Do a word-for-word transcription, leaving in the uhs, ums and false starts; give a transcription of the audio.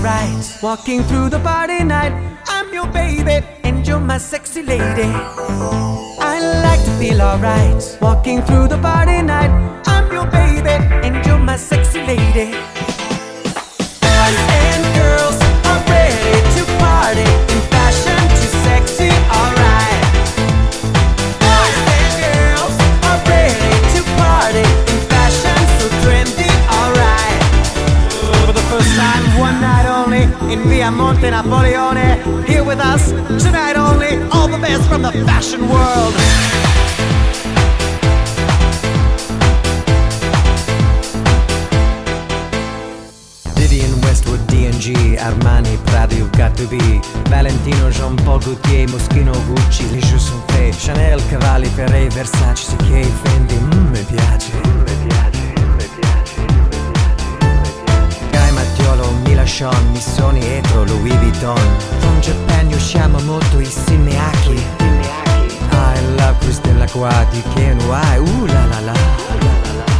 alright. Walking through the party night, I'm your baby and you're my sexy lady. I like to feel alright. Walking through the party night, I'm your baby and you're my sexy lady. Boys and girls are ready to party in fashion too sexy, alright. Boys and girls are ready to party in fashion so trendy, alright. For the first time, one night only, in Via Monte Napoleone. Here with us, tonight only, all the best from the fashion world. Vivienne Westwood, D and G, Armani, Prada, You've Got To Be, Valentino, Jean Paul Gaultier, Moschino, Gucci, Les Jeux Sont Faits, Chanel, Cavalli, Ferré, Versace, C K, Fendi, mmm, mi piace, mm, mi piace, mm, mi piace, mm, mi piace. Guy Mattiolo, Mila Sean, Missoni, Etro, Louis Vuitton. From Japan usciamo molto i Simeaki. I love Christian Lacroix, di Ken Wai, uh la la la.